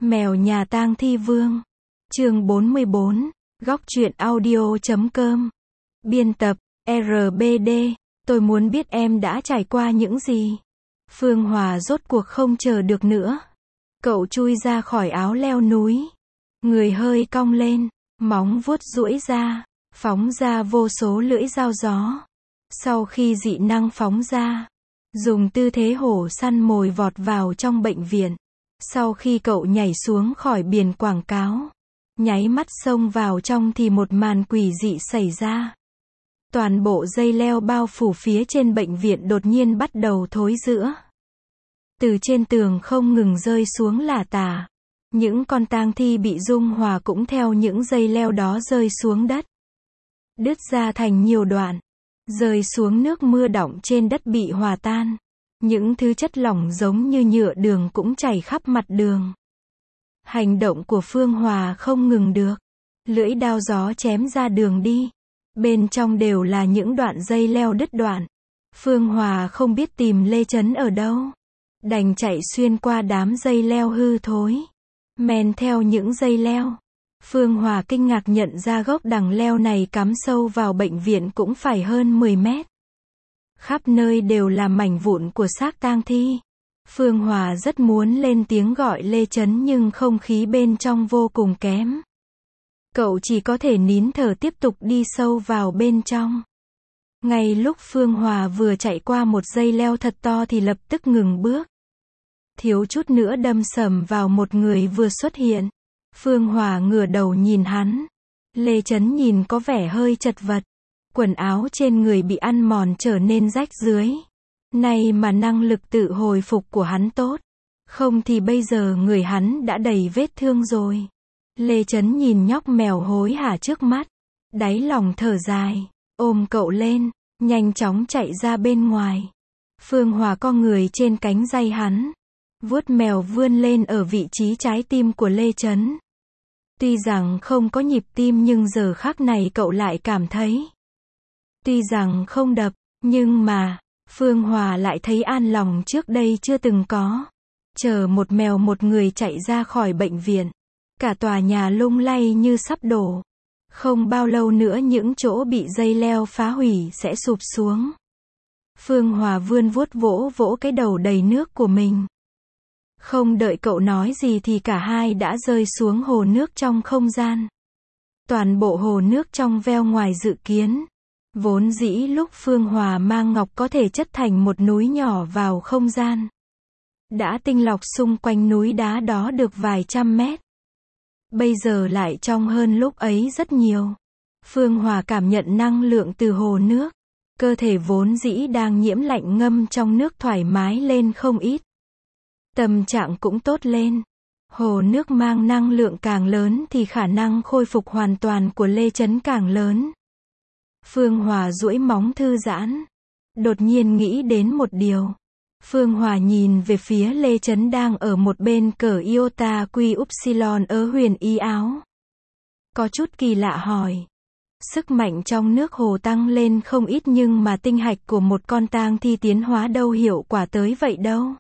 Mèo nhà tang thi vương. Chương 44. Góc truyện audio.com. Biên tập RBD. Tôi muốn biết em đã trải qua những gì. Phương Hòa rốt cuộc không chờ được nữa. Cậu chui ra khỏi áo leo núi. Người hơi cong lên, móng vuốt duỗi ra, phóng ra vô số lưỡi dao gió. Sau khi dị năng phóng ra, dùng tư thế hổ săn mồi vọt vào trong bệnh viện. Sau khi cậu nhảy xuống khỏi biển quảng cáo, nháy mắt xông vào trong thì một màn quỷ dị xảy ra. Toàn bộ dây leo bao phủ phía trên bệnh viện đột nhiên bắt đầu thối rữa. Từ trên tường không ngừng rơi xuống lả tả. Những con tang thi bị dung hòa cũng theo những dây leo đó rơi xuống đất. Đứt ra thành nhiều đoạn. Rơi xuống nước mưa đọng trên đất bị hòa tan. Những thứ chất lỏng giống như nhựa đường cũng chảy khắp mặt đường. Hành động của Phương Hòa không ngừng được. Lưỡi đao gió chém ra đường đi. Bên trong đều là những đoạn dây leo đứt đoạn. Phương Hòa không biết tìm Lê Chấn ở đâu. Đành chạy xuyên qua đám dây leo hư thối. Men theo những dây leo. Phương Hòa kinh ngạc nhận ra gốc đằng leo này cắm sâu vào bệnh viện cũng phải hơn 10 mét. Khắp nơi đều là mảnh vụn của xác tang thi. Phương Hòa rất muốn lên tiếng gọi Lê Chấn nhưng không khí bên trong vô cùng kém. Cậu chỉ có thể nín thở tiếp tục đi sâu vào bên trong. Ngay lúc Phương Hòa vừa chạy qua một dây leo thật to thì lập tức ngừng bước. Thiếu chút nữa đâm sầm vào một người vừa xuất hiện. Phương Hòa ngửa đầu nhìn hắn. Lê Chấn nhìn có vẻ hơi chật vật. Quần áo trên người bị ăn mòn trở nên rách rưới. Nay mà năng lực tự hồi phục của hắn tốt. Không thì bây giờ người hắn đã đầy vết thương rồi. Lê Chấn nhìn nhóc mèo hối hả trước mắt. Đáy lòng thở dài. Ôm cậu lên. Nhanh chóng chạy ra bên ngoài. Phương Hòa co người trên cánh tay hắn. Vuốt mèo vươn lên ở vị trí trái tim của Lê Chấn. Tuy rằng không có nhịp tim nhưng giờ khắc này cậu lại cảm thấy. Tuy rằng không đập, nhưng mà, Phương Hòa lại thấy an lòng trước đây chưa từng có. Chờ một mèo một người chạy ra khỏi bệnh viện. Cả tòa nhà lung lay như sắp đổ. Không bao lâu nữa những chỗ bị dây leo phá hủy sẽ sụp xuống. Phương Hòa vươn vuốt vỗ vỗ cái đầu đầy nước của mình. Không đợi cậu nói gì thì cả hai đã rơi xuống hồ nước trong không gian. Toàn bộ hồ nước trong veo ngoài dự kiến. Vốn dĩ lúc Phương Hòa mang ngọc có thể chất thành một núi nhỏ vào không gian. Đã tinh lọc xung quanh núi đá đó được vài trăm mét. Bây giờ lại trong hơn lúc ấy rất nhiều. Phương Hòa cảm nhận năng lượng từ hồ nước. Cơ thể vốn dĩ đang nhiễm lạnh ngâm trong nước thoải mái lên không ít. Tâm trạng cũng tốt lên. Hồ nước mang năng lượng càng lớn thì khả năng khôi phục hoàn toàn của Lê Chấn càng lớn. Phương Hòa duỗi móng thư giãn. Đột nhiên nghĩ đến một điều. Phương Hòa nhìn về phía Lê Chấn đang ở một bên cờ Iota Quy Upsilon ở huyền y áo. Có chút kỳ lạ hỏi. Sức mạnh trong nước hồ tăng lên không ít nhưng mà tinh hạch của một con tang thi tiến hóa đâu hiệu quả tới vậy đâu.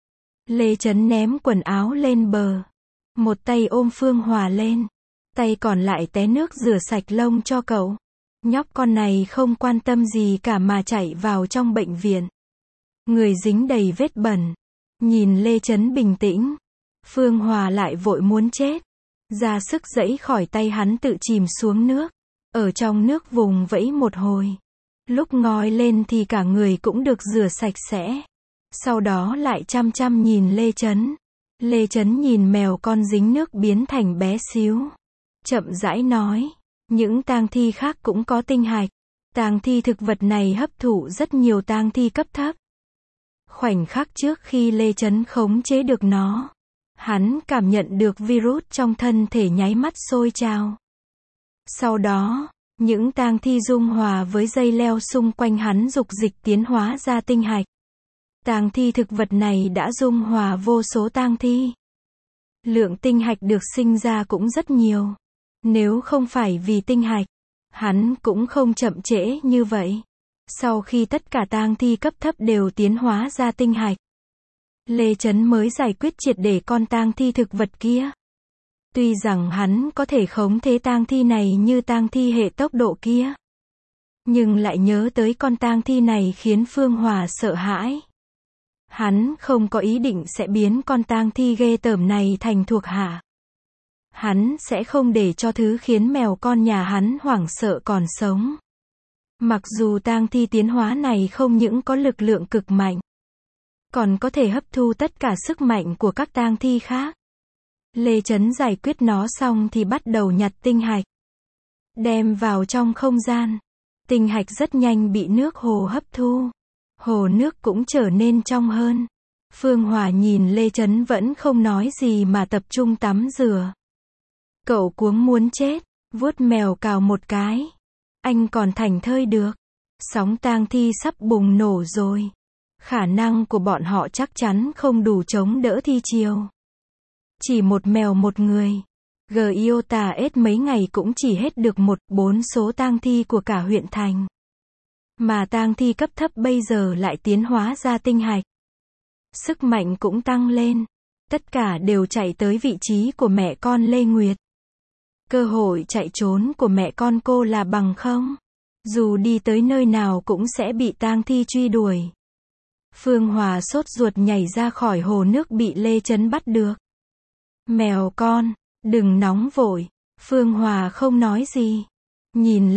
Lê Chấn ném quần áo lên bờ. Một tay ôm Phương Hòa lên. Tay còn lại té nước rửa sạch lông cho cậu. Nhóc con này không quan tâm gì cả mà chạy vào trong bệnh viện. Người dính đầy vết bẩn. Nhìn Lê Chấn bình tĩnh. Phương Hòa lại vội muốn chết. Ra sức giãy khỏi tay hắn tự chìm xuống nước. Ở trong nước vùng vẫy một hồi. Lúc ngoi lên thì cả người cũng được rửa sạch sẽ. Sau đó lại chăm chăm nhìn Lê Chấn. Lê Chấn nhìn mèo con dính nước biến thành bé xíu. Chậm rãi nói. Những tang thi khác cũng có tinh hạch. Tang thi thực vật này hấp thụ rất nhiều tang thi cấp thấp. Khoảnh khắc trước khi Lê Chấn khống chế được nó. Hắn cảm nhận được virus trong thân thể nháy mắt sôi trào. Sau đó, những tang thi dung hòa với dây leo xung quanh hắn dục dịch tiến hóa ra tinh hạch. Tang thi thực vật này đã dung hòa vô số tang thi. Lượng tinh hạch được sinh ra cũng rất nhiều. Nếu không phải vì tinh hạch, hắn cũng không chậm trễ như vậy. Sau khi tất cả tang thi cấp thấp đều tiến hóa ra tinh hạch, Lê Chấn mới giải quyết triệt để con tang thi thực vật kia. Tuy rằng hắn có thể khống chế tang thi này như tang thi hệ tốc độ kia, nhưng lại nhớ tới con tang thi này khiến Phương Hòa sợ hãi. Hắn không có ý định sẽ biến con tang thi ghê tởm này thành thuộc hạ. Hắn sẽ không để cho thứ khiến mèo con nhà hắn hoảng sợ còn sống. Mặc dù tang thi tiến hóa này không những có lực lượng cực mạnh, còn có thể hấp thu tất cả sức mạnh của các tang thi khác. Lê Chấn giải quyết nó xong thì bắt đầu nhặt tinh hạch, đem vào trong không gian. Tinh hạch rất nhanh bị nước hồ hấp thu. Hồ nước cũng trở nên trong hơn. Phương Hòa nhìn Lê Chấn vẫn không nói gì mà tập trung tắm rửa. Cậu cuống muốn chết, vuốt mèo cào một cái. Anh còn thảnh thơi được. Sóng tang thi sắp bùng nổ rồi. Khả năng của bọn họ chắc chắn không đủ chống đỡ thi chiều. Chỉ một mèo một người. Giota S mấy ngày cũng chỉ hết được 1/4 số tang thi của cả huyện thành. Mà tang thi cấp thấp bây giờ lại tiến hóa ra tinh hạch. Sức mạnh cũng tăng lên. Tất cả đều chạy tới vị trí của mẹ con Lê Nguyệt. Cơ hội chạy trốn của mẹ con cô là bằng không. Dù đi tới nơi nào cũng sẽ bị tang thi truy đuổi. Phương Hòa sốt ruột nhảy ra khỏi hồ nước bị Lê Chấn bắt được. Mèo con, đừng nóng vội. Phương Hòa không nói gì. Nhìn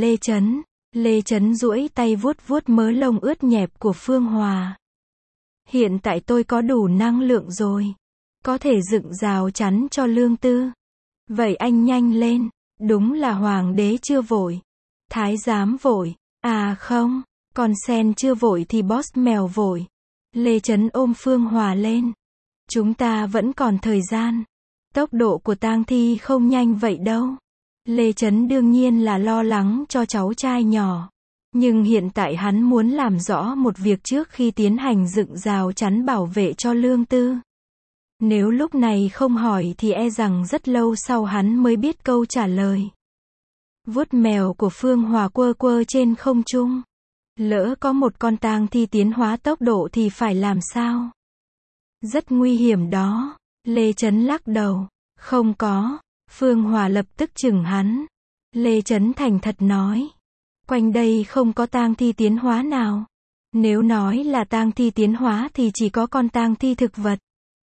Lê Chấn duỗi tay vuốt vuốt mớ lông ướt nhẹp của Phương Hòa. Hiện tại tôi có đủ năng lượng rồi. Có thể dựng rào chắn cho Lương Tư. Vậy anh nhanh lên. Đúng là hoàng đế chưa vội. Thái giám vội. À không, còn sen chưa vội thì boss mèo vội. Lê Chấn ôm Phương Hòa lên. Chúng ta vẫn còn thời gian. Tốc độ của tang thi không nhanh vậy đâu. Lê Chấn đương nhiên là lo lắng cho cháu trai nhỏ. Nhưng hiện tại hắn muốn làm rõ một việc trước khi tiến hành dựng rào chắn bảo vệ cho Lương Tư. Nếu lúc này không hỏi thì e rằng rất lâu sau hắn mới biết câu trả lời. Vuốt mèo của Phương Hòa quơ quơ trên không trung. Lỡ có một con tang thi tiến hóa tốc độ thì phải làm sao? Rất nguy hiểm đó. Lê Chấn lắc đầu. Không có. Phương Hòa lập tức chừng hắn. Lê Chấn thành thật nói. Quanh đây không có tang thi tiến hóa nào. Nếu nói là tang thi tiến hóa thì chỉ có con tang thi thực vật.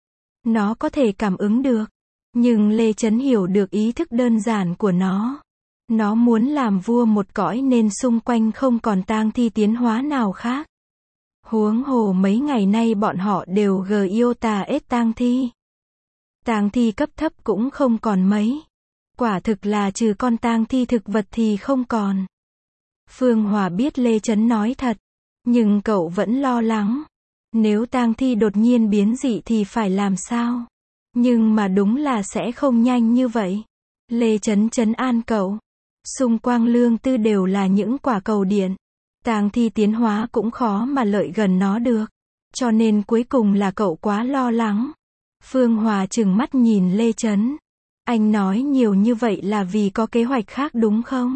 Nó có thể cảm ứng được. Nhưng Lê Chấn hiểu được ý thức đơn giản của nó. Nó muốn làm vua một cõi nên xung quanh không còn tang thi tiến hóa nào khác. Huống hồ mấy ngày nay bọn họ đều Giota S tang thi. Tang thi cấp thấp cũng không còn mấy. Quả thực là trừ con tang thi thực vật thì không còn. Phương Hòa biết Lê Chấn nói thật. Nhưng cậu vẫn lo lắng. Nếu tang thi đột nhiên biến dị thì phải làm sao? Nhưng mà đúng là sẽ không nhanh như vậy. Lê Chấn trấn an cậu. Xung quanh Lương Tư đều là những quả cầu điện. Tang thi tiến hóa cũng khó mà lợi gần nó được. Cho nên cuối cùng là cậu quá lo lắng. Phương Hòa trừng mắt nhìn Lê Chấn. Anh nói nhiều như vậy là vì có kế hoạch khác đúng không?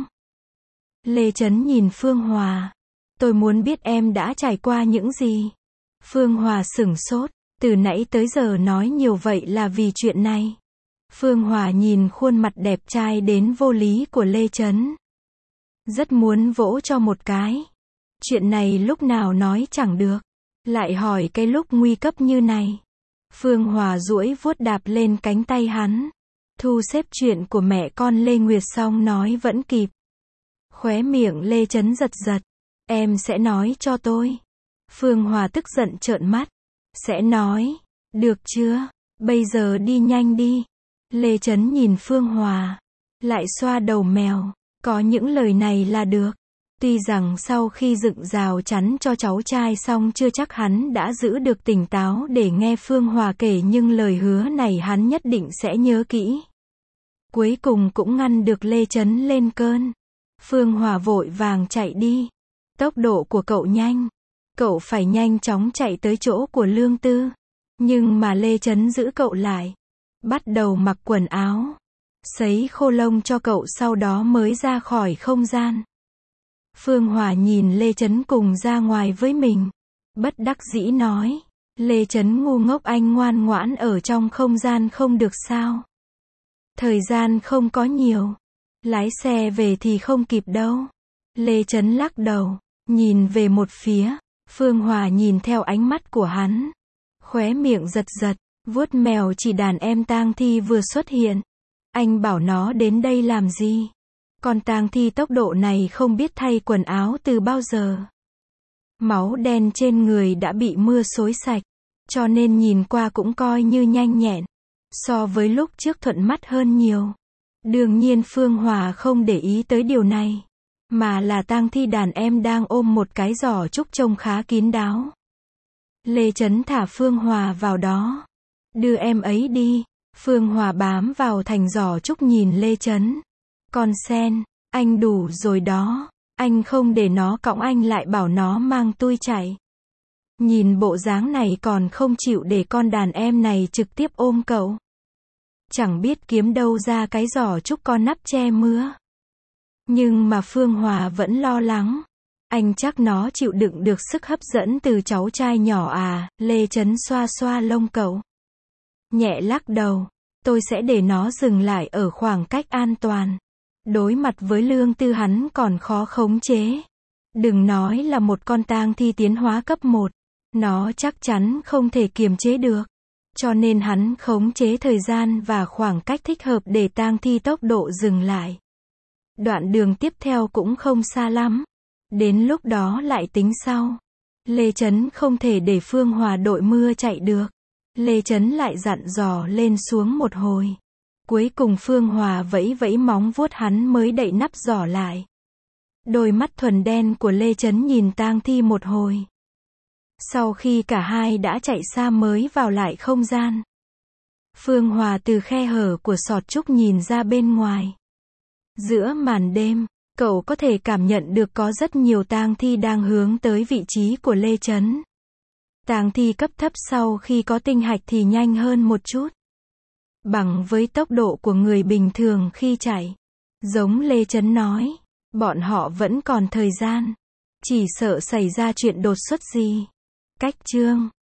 Lê Chấn nhìn Phương Hòa. Tôi muốn biết em đã trải qua những gì. Phương Hòa sửng sốt. Từ nãy tới giờ nói nhiều vậy là vì chuyện này. Phương Hòa nhìn khuôn mặt đẹp trai đến vô lý của Lê Chấn. Rất muốn vỗ cho một cái. Chuyện này lúc nào nói chẳng được. Lại hỏi cái lúc nguy cấp như này. Phương Hòa duỗi vuốt đạp lên cánh tay hắn. Thu xếp chuyện của mẹ con Lê Nguyệt xong nói vẫn kịp. Khóe miệng Lê Chấn giật giật. Em sẽ nói cho tôi. Phương Hòa tức giận trợn mắt. Sẽ nói. Được chưa? Bây giờ đi nhanh đi. Lê Chấn nhìn Phương Hòa. Lại xoa đầu mèo. Có những lời này là được. Tuy rằng sau khi dựng rào chắn cho cháu trai xong chưa chắc hắn đã giữ được tỉnh táo để nghe Phương Hòa kể, nhưng lời hứa này hắn nhất định sẽ nhớ kỹ. Cuối cùng cũng ngăn được Lê Chấn lên cơn. Phương Hòa vội vàng chạy đi. Tốc độ của cậu nhanh. Cậu phải nhanh chóng chạy tới chỗ của Lương Tư. Nhưng mà Lê Chấn giữ cậu lại. Bắt đầu mặc quần áo. Sấy khô lông cho cậu sau đó mới ra khỏi không gian. Phương Hòa nhìn Lê Chấn cùng ra ngoài với mình. Bất đắc dĩ nói. Lê Chấn ngu ngốc, anh ngoan ngoãn ở trong không gian không được sao? Thời gian không có nhiều. Lái xe về thì không kịp đâu. Lê Chấn lắc đầu, nhìn về một phía. Phương Hòa nhìn theo ánh mắt của hắn. Khóe miệng giật giật, vuốt mèo chỉ đàn em tang thi vừa xuất hiện. Anh bảo nó đến đây làm gì? Con tang thi tốc độ này không biết thay quần áo từ bao giờ. Máu đen trên người đã bị mưa xối sạch, cho nên nhìn qua cũng coi như nhanh nhẹn. So với lúc trước thuận mắt hơn nhiều. Đương nhiên Phương Hòa không để ý tới điều này, mà là tang thi đàn em đang ôm một cái giỏ trúc trông khá kín đáo. Lê Chấn thả Phương Hòa vào đó. Đưa em ấy đi. Phương Hòa bám vào thành giỏ trúc nhìn Lê Chấn. Con sen, anh đủ rồi đó. Anh không để nó cõng anh lại bảo nó mang tôi chạy. Nhìn bộ dáng này còn không chịu để con đàn em này trực tiếp ôm cậu. Chẳng biết kiếm đâu ra cái giỏ trúc con nắp che mưa. Nhưng mà Phương Hòa vẫn lo lắng. Anh chắc nó chịu đựng được sức hấp dẫn từ cháu trai nhỏ à? Lê Chấn xoa xoa lông cậu. Nhẹ lắc đầu. Tôi sẽ để nó dừng lại ở khoảng cách an toàn. Đối mặt với Lương Tư hắn còn khó khống chế. Đừng nói là một con tang thi tiến hóa cấp 1. Nó chắc chắn không thể kiềm chế được. Cho nên hắn khống chế thời gian và khoảng cách thích hợp để tang thi tốc độ dừng lại. Đoạn đường tiếp theo cũng không xa lắm. Đến lúc đó lại tính sau. Lê Chấn không thể để Phương Hòa đội mưa chạy được. Lê Chấn lại dặn dò lên xuống một hồi. Cuối cùng Phương Hòa vẫy vẫy móng vuốt hắn mới đậy nắp giỏ lại. Đôi mắt thuần đen của Lê Chấn nhìn tang thi một hồi. Sau khi cả hai đã chạy xa mới vào lại không gian. Phương Hòa từ khe hở của sọt trúc nhìn ra bên ngoài. Giữa màn đêm, cậu có thể cảm nhận được có rất nhiều tang thi đang hướng tới vị trí của Lê Chấn. Tang thi cấp thấp sau khi có tinh hạch thì nhanh hơn một chút. Bằng với tốc độ của người bình thường khi chạy. Giống Lê Chấn nói, bọn họ vẫn còn thời gian. Chỉ sợ xảy ra chuyện đột xuất gì. Cách chương